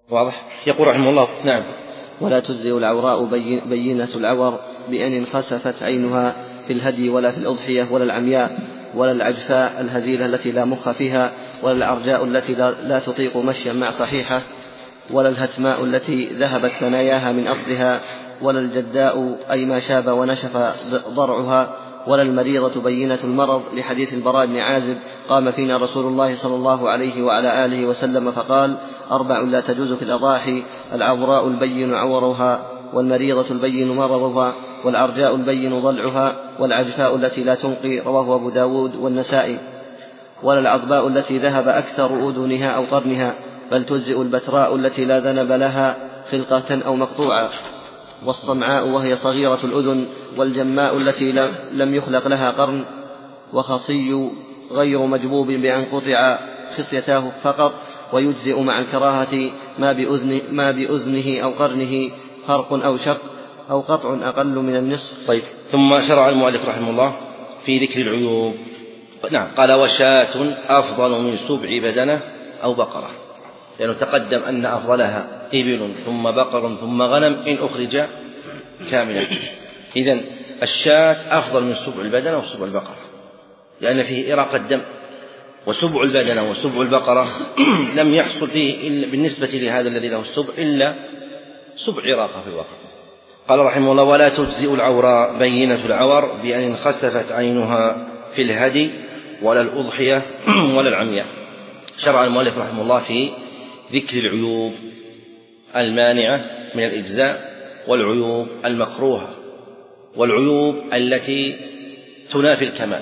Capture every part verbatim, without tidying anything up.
واضح؟ يقول رحمه الله: نعم. ولا تجزئ العوراء بينة العور بأن انخسفت عينها في الهدي ولا في الأضحية، ولا العمياء ولا العجفاء الهزيلة التي لا مخ فيها، ولا العرجاء التي لا, لا تطيق مشيا مع صحيحة، ولا الهتماء التي ذهبت ثناياها من أصلها، ولا الجداء أي ما شاب ونشف ضرعها، ولا المريضة بينة المرض، لحديث البراء بن عازب: قام فينا رسول الله صلى الله عليه وعلى آله وسلم فقال: أربع لا تجوز في الأضاحي: العوراء البين عورها، والمريضة البين مرضها، والعرجاء البين ضلعها، والعجفاء التي لا تنقي، رواه أبو داود والنسائي. ولا العضباء التي ذهب أكثر أذنها أو قرنها، بل تجزئ البتراء التي لا ذنب لها خلقة أو مقطوعة، والصمعاء وهي صغيرة الأذن، والجماء التي لم يخلق لها قرن، وخصي غير مجبوب بأن قطع خصيتاه فقط، ويجزئ مع الكراهة ما بأذن ما بأذنه أو قرنه فرق أو شق أو قطع أقل من النصف. طيب، ثم شرع المؤلف رحمه الله في ذكر العيوب. نعم، قال: وشاة أفضل من سبع بدنة أو بقرة، لأنه تقدم أن أفضلها إبل ثم بقر ثم غنم إن أخرج كاملا. إذن الشاة أفضل من سبع البدنة وسبع البقرة، لأن فيه إراقة الدم، وسبع البدنة وسبع البقرة لم يحصل فيه إلا بالنسبة لهذا الذي له السبع إلا سبع إراقة في الواقع. قال رحمه الله: ولا تجزئ العوراء بينة العور بأن انخسفت عينها في الهدي ولا الأضحية ولا العمياء. شرع المؤلف رحمه الله في ذكر العيوب المانعة من الإجزاء، والعيوب المكروهة، والعيوب التي تنافي الكمال.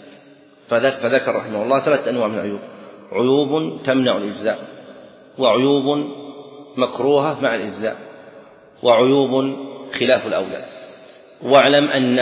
فذكر رحمه الله ثلاث أنواع من العيوب: عيوب تمنع الإجزاء، وعيوب مكروهة مع الإجزاء، وعيوب خلاف الأولى. واعلم أن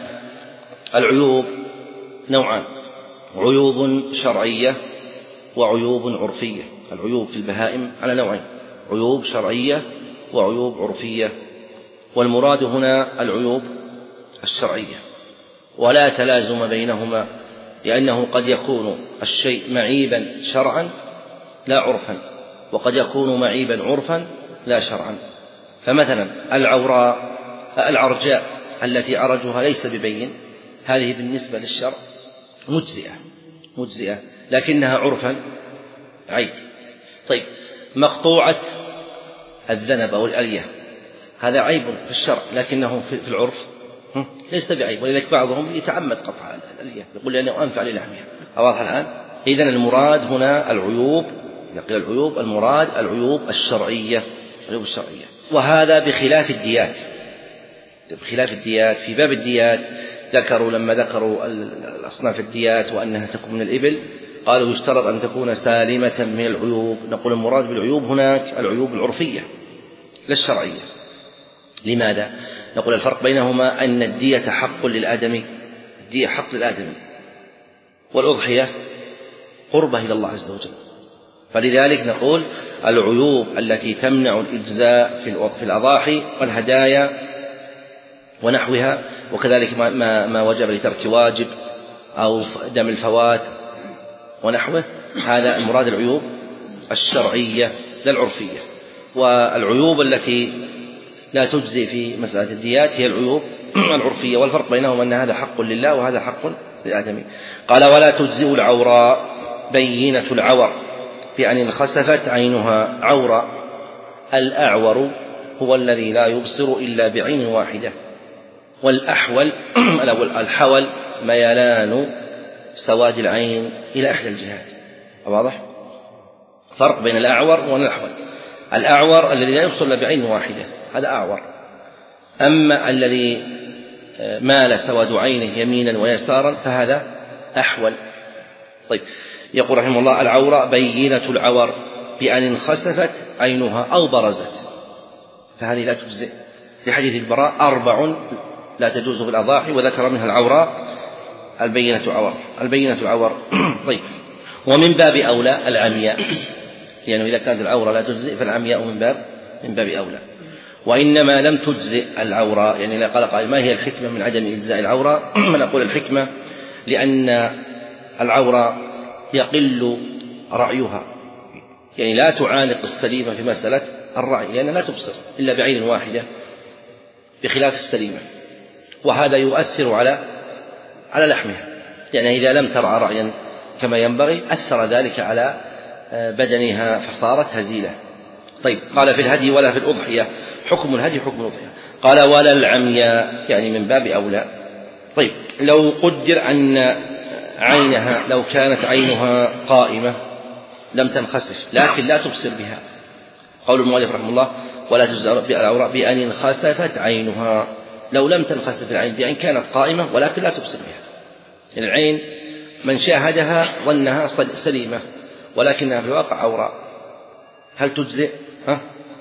العيوب نوعان: عيوب شرعية وعيوب عرفية. العيوب في البهائم على نوعين: عيوب شرعية وعيوب عرفية، والمراد هنا العيوب الشرعية، ولا تلازم بينهما، لأنه قد يكون الشيء معيبا شرعا لا عرفا، وقد يكون معيبا عرفا لا شرعا. فمثلا العوراء العرجاء التي عرجها ليس ببين، هذه بالنسبة للشرع مجزئة مجزئة لكنها عرفا عيب. طيب، مقطوعة الذنب أو الألية هذا عيب في الشرع، لكنه في العرف ليس بعيب، ولذلك بعضهم يتعمد قطع الألية، يقول لأنه أنفع للحمها. واضح الآن؟ إذن المراد هنا العيوب، يقول العيوب المراد العيوب الشرعية، العيوب الشرعية. وهذا بخلاف الديات. بخلاف الديات في باب الديات ذكروا لما ذكروا الأصناف الديات وأنها تكون من الإبل، قالوا يشترط أن تكون سالمة من العيوب. نقول المراد بالعيوب هناك العيوب العرفية لا الشرعية. لماذا؟ نقول الفرق بينهما أن الدية حق للآدمي، الدية حق للآدمي، والأضحية قربة إلى الله عز وجل. فلذلك نقول العيوب التي تمنع الإجزاء في الأضاحي والهدايا ونحوها، وكذلك ما, ما وجب لترك واجب أو دم الفوات ونحوه، هذا المراد العيوب الشرعية لا العرفية. والعيوب التي لا تجزي في مسألة الديات هي العيوب العرفية، والفرق بينهما أن هذا حق لله وهذا حق للآدمي. قال: ولا تجزئ العوراء بينة العور بأن انخسفت عينها. عورا الأعور هو الذي لا يبصر إلا بعين واحدة، والأحول الحول ميلان سواد العين إلى إحدى الجهات. واضح؟ فرق بين الأعور والأحول. الأعور الذي لا يبصر إلا بعين واحدة هذا أعور، أما الذي مال سواد عينه يمينا ويسارا فهذا أحول. طيب، يقول رحمه الله: العورة بينة العور بأن انخسفت عينها أو برزت، فهذه لا تجزئ، لحديث البراء: أربع لا تجوز في الأضاحي، وذكر منها العوراء البينة عور البينة عور. طيب، ومن باب أولى العمياء، لأنه يعني إذا كانت العورة لا تجزئ فالعمياء من باب من باب أولى. وإنما لم تجزئ العورة، يعني لا قال قائل: ما هي الحكمة من عدم إجزاء العورة؟ نقول الحكمة لأن العورة يقل رعيها يعني لا تعانق السليمة في مسألة الرعي، لأنها لا تبصر إلا بعين واحدة بخلاف السليمة، وهذا يؤثر على على لحمها، يعني إذا لم ترعى رعيا كما ينبغي أثر ذلك على بدنها فصارت هزيلة. طيب، قال في الهدي ولا في الأضحية، حكم الهدي حكم الأضحية. قال ولا العمياء، يعني من باب أولى. طيب، لو قدر أن عينها لو كانت عينها قائمة لم تنخسف لكن لا تبصر بها، قول المؤلف رحمه الله ولا تجزى العوراء بأن انخسفت عينها، لو لم تنخسف العين بأن كانت قائمة ولكن لا تبصر بها، يعني العين من شاهدها ظنها سليمة ولكنها في الواقع عوراء، هل تجزئ؟ ها؟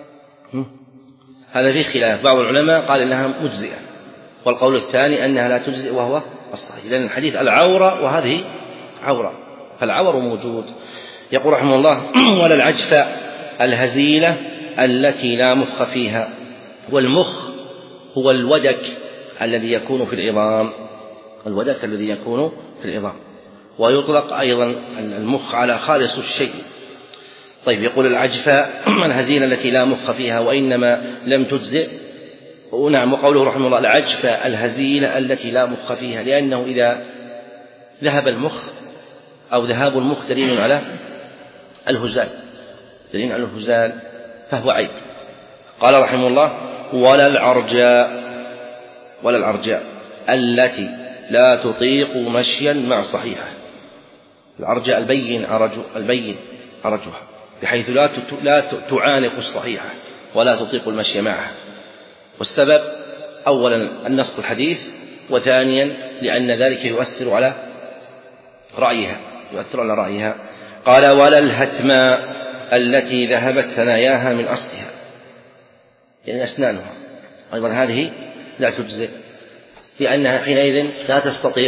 هذا فيه خلاف، بعض العلماء قال إنها مجزئة، والقول الثاني أنها لا تجزئ وهو الصحيح، لأن الحديث العورة وهذه عورة، فالعور موجود. يقول رحمه الله ولا العجفاء الهزيلة التي لا مخ فيها، والمخ هو الودك الذي يكون في العظام، الودك الذي يكون في العظام، ويطلق أيضا المخ على خالص الشيء. طيب، يقول العجفاء الهزيلة التي لا مخ فيها وإنما لم تجزئ، ونعم. وقوله رحمه الله العجفاء الهزيلة التي لا مخ فيها، لأنه إذا ذهب المخ أو ذهاب المخ دليل على الهزال، دليل على الهزال فهو عيب. قال رحمه الله ولا العرجاء، ولا العرجاء التي لا تطيق مشيا مع صحيحة، العرجاء البين عرج البين عرجها بحيث لا لا تعانق الصحيحة ولا تطيق المشي معها، والسبب أولا النص الحديث، وثانيا لأن ذلك يؤثر على رأيها يؤثر على رأيها. قال ولا الهتماء التي ذهبت ثناياها من أصلها، يعني أسنانها، أيضا هذه لا تجزئ لأنها حينئذ لا تستطيع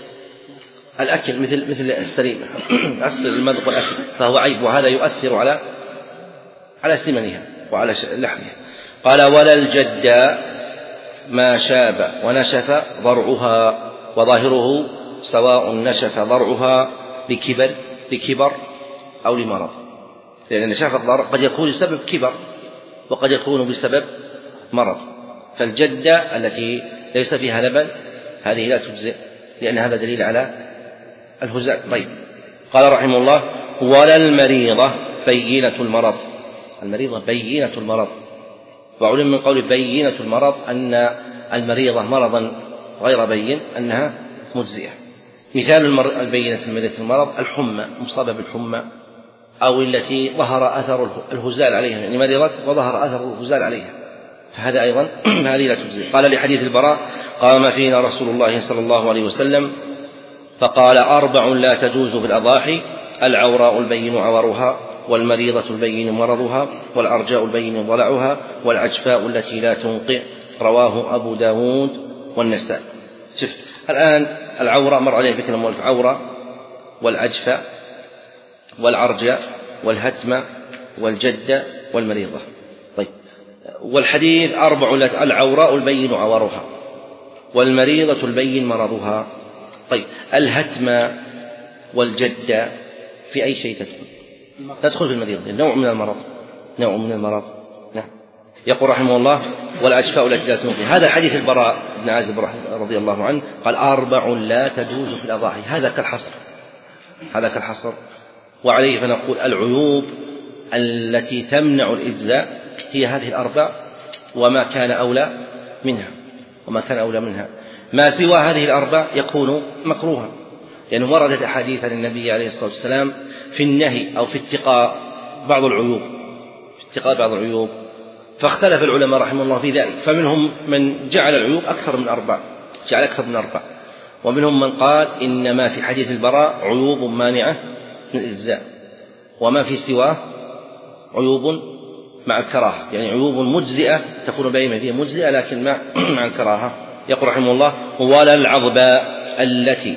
الأكل مثل مثل السليمة أصل المذق والأكل، فهو عيب، وهذا يؤثر على على سمنها وعلى لحمها. قال ولا الجداء ما شاب ونشف ضرعها، وظاهره سواء نشف ضرعها لكبر لكبر أو لمرض، لأن نشاف الضرع قد يكون بسبب كبر وقد يكون بسبب مرض، فالجدة التي ليس فيها لبن هذه لا تجزئ لأن هذا دليل على الهزال. طيب، قال رحمه الله ولا المريضة بينة المرض، المريضة بينة المرض، وعلم من قول بينة المرض أن المريضة مرضا غير بين أنها مجزئة. مثال البينة المريضة المرض الحمى، مصابة بالحمى، أو التي ظهر أثر الهزال عليها، يعني مرضت وظهر أثر الهزال عليها، فهذا أيضا هذه لا تجزئ. قال لحديث البراء قام فينا رسول الله صلى الله عليه وسلم فقال أربع لا تجوز في الأضاحي، العوراء البين عورها، والمريضة البين مرضها، والأرجاء البين ضلعها، والعجفاء التي لا تنقع، رواه أبو داود والنسائي. شفت الآن العورة مر عليه ذكر المؤلف، عورة والعجفاء والعرجاء والهتمة والجدة والمريضة. طيب، والحديث أربع، العوراء البين عورها، والمريضة البين مرضها. طيب، الهتمة والجدة في أي شيء تدخل؟ تدخل في المريض، نوع من المرض، نوع من المرض. نعم. يقول رحمه الله والعجفاء التي لا تنقي، هذا حديث البراء بن عازب رضي الله عنه قال أربع لا تجوز في الأضاحي، هذا كالحصر، هذا كالحصر. وعليه فنقول العيوب التي تمنع الإجزاء هي هذه الأربع وما كان أولى منها، وما كان أولى منها، ما سوى هذه الأربع يكون مكروها، لأنه يعني وردت أحاديث عن النبي عليه الصلاة والسلام في النهي أو في اتقاء بعض العيوب، في اتقاء بعض العيوب، فاختلف العلماء رحمه الله في ذلك، فمنهم من جعل العيوب أكثر من أربع، جعل أكثر من أربع، ومنهم من قال إنما في حديث البراء عيوب مانعة من الإجزاء، وما في سواه عيوب مع الكراهة، يعني عيوب مجزئة تكون بينما فيها مجزئة لكن مع مع الكراهة. يقول رحمه الله ولا العظباء التي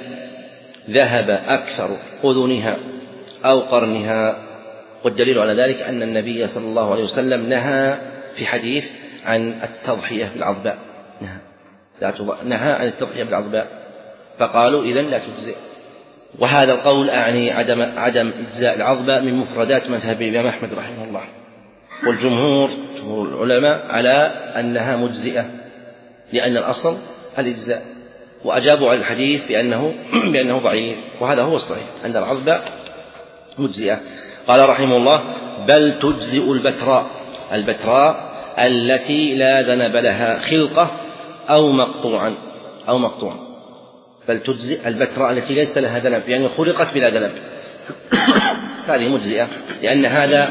ذهب أكثر أذنها أو قرنها، والدليل على ذلك أن النبي صلى الله عليه وسلم نهى في حديث عن التضحية بالعظباء، نهى نهى عن التضحية بالعظباء، فقالوا إذن لا تجزئ، وهذا القول أعني عدم عدم إجزاء العظم من مفردات مذهب الإمام أحمد رحمه الله، والجمهور جمهور العلماء على أنها مجزئة لأن الأصل الإجزاء، وأجابوا على الحديث بأنه بأنه ضعيف، وهذا هو الصحيح أن العظم مجزئة. قال رحمه الله: بل تجزئ البتراء البتراء التي لا ذنب لها خلقة أو مقطوعا أو مقطوعا بل تجزئ البتراء التي ليس لها ذنب، يعني خلقت بلا ذنب، هذه مجزئة لأن هذا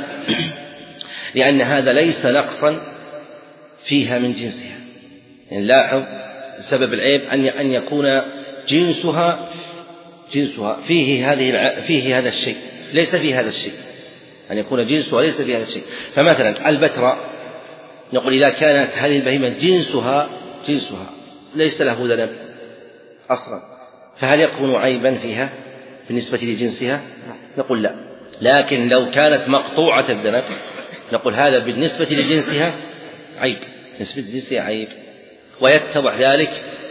لأن هذا ليس نقصا فيها من جنسها. يعني لاحظ سبب العيب أن أن يكون جنسها جنسها فيه هذه فيه هذا الشيء ليس فيه هذا الشيء، أن يكون جنسها ليس فيه هذا الشيء. فمثلا البتراء نقول إذا كانت هذه البهيمة جنسها جنسها ليس له ذنب أصلا، فهل يكون عيبا فيها بالنسبة لجنسها؟ نقول لا. لكن لو كانت مقطوعة الذنب نقول هذا بالنسبة لجنسها عيب، بالنسبة لجنسها عيب. ويتضح ذلك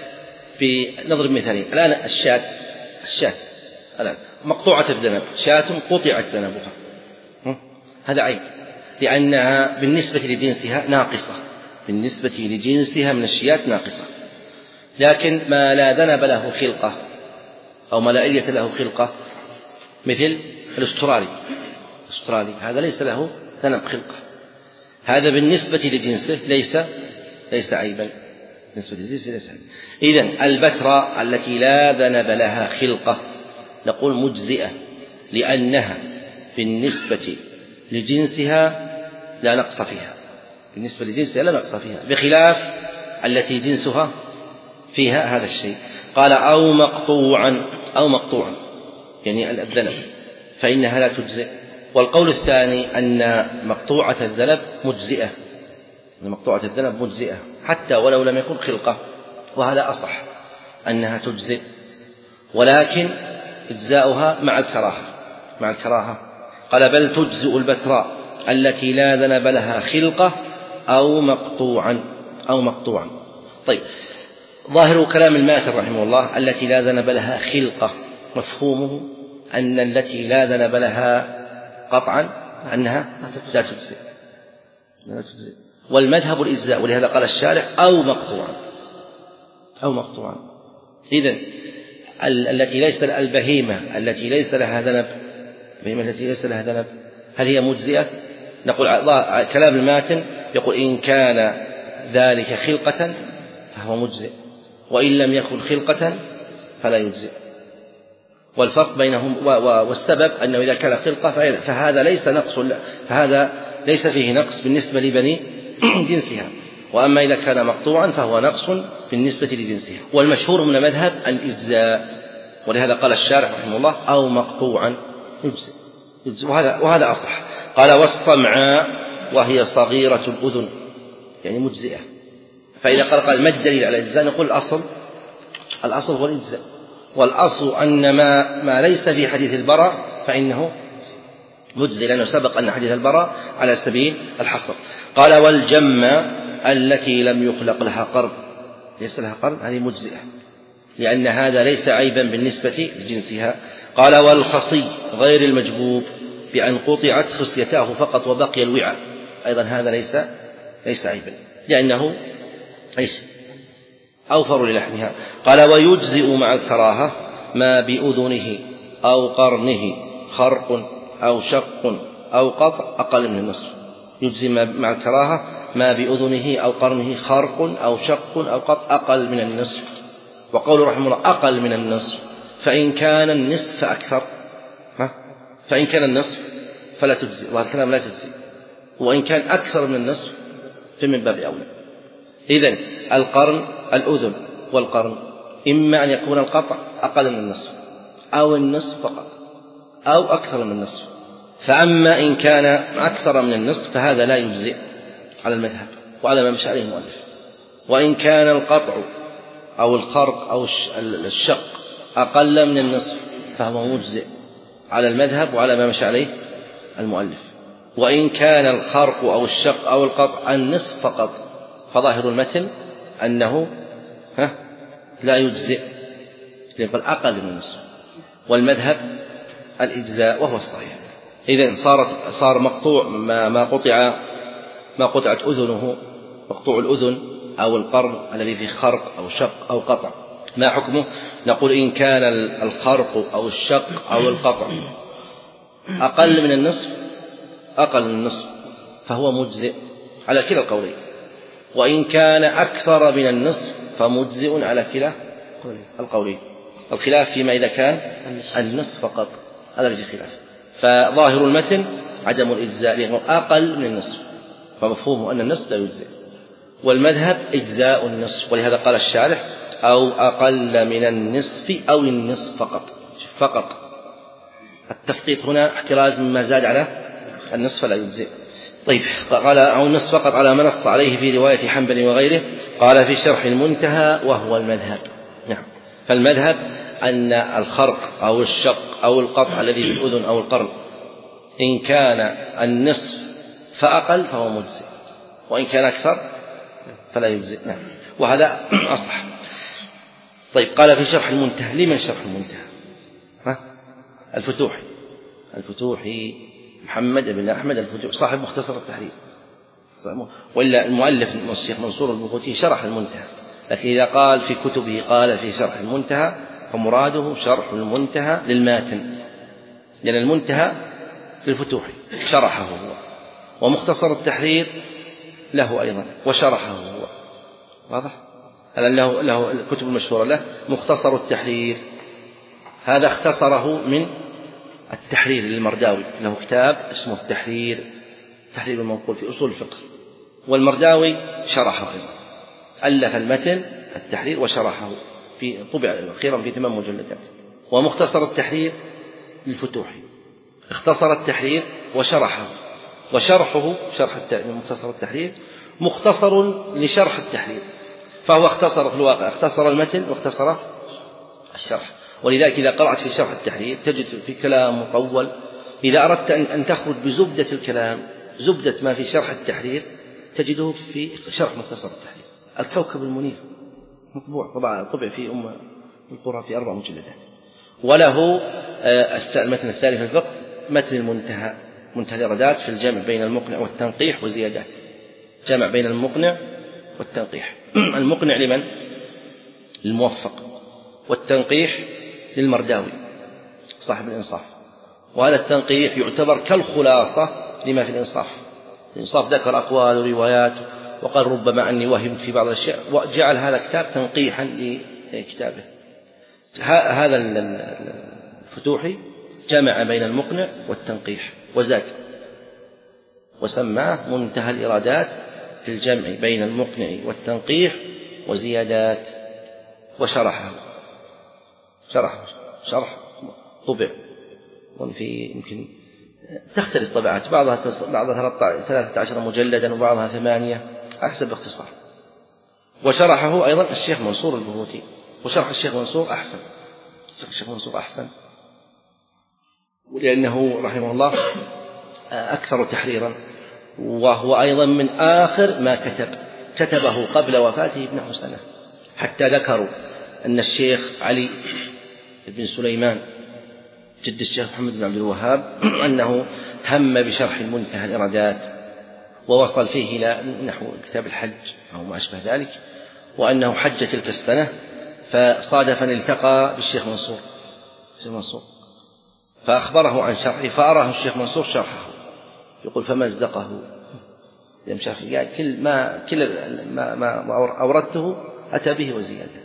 بنضرب مثالين. الآن الشاة الشاة الآن مقطوعة الذنب، شاة قطعت ذنبها، هذا عيب لأنها بالنسبة لجنسها ناقصة، بالنسبة لجنسها من الشيات ناقصة. لكن ما لا ذنب له خلقة أو ما لا إلية له خلقة مثل الأسترالي الأسترالي هذا ليس له ذنب خلقة، هذا بالنسبة لجنسه ليس ليس عيبا، بالنسبة لجنسه ليس عيبا. إذن البتراء التي لا ذنب لها خلقة نقول مجزئة لأنها بالنسبة لجنسها لا نقص فيها، بالنسبة لجنسها لا نقص فيها، بخلاف التي جنسها فيها هذا الشيء. قال أو مقطوعا أو مقطوعا يعني الذنب فإنها لا تجزئ. والقول الثاني أن مقطوعة الذنب مجزئة، أن مقطوعة الذنب مجزئة حتى ولو لم يكن خلقة، وهذا أصح أنها تجزئ، ولكن إجزاؤها مع الكراهة مع الكراهة. قال بل تجزئ البتراء التي لا ذنب لها خلقة أو مقطوعا أو مقطوعا. طيب، ظاهر كلام الماتن رحمه الله التي لا ذنب لها خلقة، مفهومه أن التي لا ذنب لها قطعا أنها لا تجزئ لا تجزئ والمذهب الإجزاء، ولهذا قال الشارع أو مقطوعا أو مقطوعا. إذن التي ليس البهيمة التي ليس لها ذنب البهيمة التي ليس لها ذنب هل هي مجزئة؟ نقول كلام الماتن يقول إن كان ذلك خلقة فهو مجزئ، وإن لم يكن خلقة فلا يجزئ. والفرق بينهم والسبب أنه إذا كان خلقة فهذا ليس نقص، فهذا ليس فيه نقص بالنسبة لبني جنسها، وأما إذا كان مقطوعا فهو نقص بالنسبة لجنسها. والمشهور من المذهب الإجزاء، ولهذا قال الشارع رحمه الله أو مقطوعا يجزئ، وهذا وهذا أصح. قال والصمعاء وهي صغيرة الأذن يعني مجزئة. فإذا قال قال ما الدليل على الإجزاء نقول الأصل الأصل هو الإجزاء، والأصل أن ما ما ليس في حديث البراء فإنه مجزئ، لأنه سبق أن حديث البراء على سبيل الحصر. قال والجمة التي لم يخلق لها قرن ليس لها قرن هذه مجزئة لأن هذا ليس عيبا بالنسبة لجنسها. قال والخصي غير المجبوب بأن قطعت خصيتاه فقط وبقي الوعاء أيضا هذا ليس ليس عيبا لأنه ايش أوفر للحمها. قال ويجزئ مع الكراهة ما بأذنه أو قرنه خرق أو شق أو قطع أقل من النصف. يجزئ مع الكراهة ما بأذنه أو قرنه خرق أو شق أو قطع أقل من النصف. وقول رحمه الله أقل من النصف، فإن كان النصف فأكثر ها؟ فإن كان النصف فلا تجزئ، وهذا الكلام لا تجزئ، وإن كان أكثر من النصف فمن باب أولى. إذن القرن الأذن والقرن إما أن يكون القطع أقل من النصف أو النصف فقط أو أكثر من النصف. فأما إن كان أكثر من النصف فهذا لا يجزئ على المذهب وعلى ما مشى عليه المؤلف. وإن كان القطع أو الخرق أو الشق أقل من النصف فهو مجزئ على المذهب وعلى ما مشى عليه المؤلف. وإن كان الخرق أو الشق أو القطع النصف فقط فظاهر المتن أنه ها لا يجزئ، يقول أقل من النصف والمذهب الإجزاء وهو الصحيح. إذن صارت صار مقطوع ما, ما قطع ما قطعت أذنه، مقطوع الأذن أو القرن الذي فيه خرق أو شق أو قطع، ما حكمه؟ نقول إن كان الخرق أو الشق أو القطع أقل من النصف أقل من النصف فهو مجزئ على كلا القولين، وإن كان أكثر من النصف فمجزئ على كلا القولين. الخلاف فيما إذا كان النصف فقط، هذا الذي خلاف. فظاهر المتن عدم الإجزاء لأنه أقل من النصف، فمفهومه أن النصف لا يجزئ، والمذهب إجزاء النصف، ولهذا قال الشارح أو أقل من النصف أو النصف فقط. فقط التفقيط هنا احتراز مما زاد على النصف فلا يجزئ. طيب قال أو النصف فقط على ما نص عليه في رواية حنبل وغيره. قال في شرح المنتهى وهو المذهب. نعم، فالمذهب أن الخرق أو الشق أو القطع الذي في الأذن أو القرن إن كان النصف فأقل فهو مجزئ، وإن كان أكثر فلا يجزئ. نعم، وهذا أصح. طيب قال في شرح المنتهى. لمن شرح المنتهى؟ ها؟ الفتوحي الفتوحي محمد بن أحمد الفتوحي صاحب مختصر التحرير، وإلا المؤلف الشيخ منصور البخوتي شرح المنتهى، لكن إذا قال في كتبه قال في شرح المنتهى فمراده شرح المنتهى للماتن، لأن المنتهى للفتوحي شرحه هو، ومختصر التحرير له أيضا وشرحه هو. واضح؟ له له الكتب المشهورة له مختصر التحرير، هذا اختصره من التحرير للمرداوي، له كتاب اسمه التحرير، تحرير المنقول في أصول الفقه، والمرداوي شرحه أيضا، ألف المتن التحرير وشرحه في طبع أخيرا في ثمان مجلدات. ومختصر التحرير للفتوحي اختصر التحرير وشرحه، وشرحه شرح مختصر التحرير مختصر لشرح التحرير، فهو اختصر في الواقع اختصر المتن واختصر الشرح. ولذلك إذا قرأت في شرح التحرير تجد في كلام مطول، إذا أردت أن تخرج بزبدة الكلام زبدة ما في شرح التحرير تجده في شرح مختصر التحرير. الكوكب المنير مطبوع طبعا طبع في أم القرى في أربع مجلدات. وله المتن الثاني في الفقه متن المنتهى، منتهى الإرادات في الجمع بين المقنع والتنقيح وزيادات، جمع بين المقنع والتنقيح. المقنع لمن؟ للموفق، والتنقيح للمرداوي صاحب الإنصاف. وهذا التنقيح يعتبر كالخلاصة لما في الإنصاف. الإنصاف ذكر أقوال وروايات وقال ربما أني وهمت في بعض الأشياء، وجعل هذا الكتاب تنقيحا لكتابه. هذا الفتوحي جمع بين المقنع والتنقيح وزاد، وسماه منتهى الإرادات في الجمع بين المقنع والتنقيح وزيادات، وشرحه شرح شرح طبع وفي يمكن تختلف طبعات، بعضها بعضها ثلاثة عشر مجلدا وبعضها ثمانية أحسب باختصار. وشرحه أيضا الشيخ منصور البهوتي، وشرح الشيخ منصور أحسن، شرح الشيخ منصور أحسن لأنه رحمه الله أكثر تحريرا، وهو أيضا من آخر ما كتب كتبه قبل وفاته بنحو سنة، حتى ذكروا أن الشيخ علي بن سليمان جد الشيخ محمد بن عبد الوهاب أنه هم بشرح المنتهى الإرادات ووصل فيه إلى نحو كتاب الحج أو ما أشبه ذلك، وأنه حج تلك السنة فصادف أن التقى بالشيخ منصور الشيخ منصور فأخبره عن شرحه، فأراه الشيخ منصور شرحه، يقول فمزقه قال كل ما كل ما, ما أوردته أتى به وزيادة.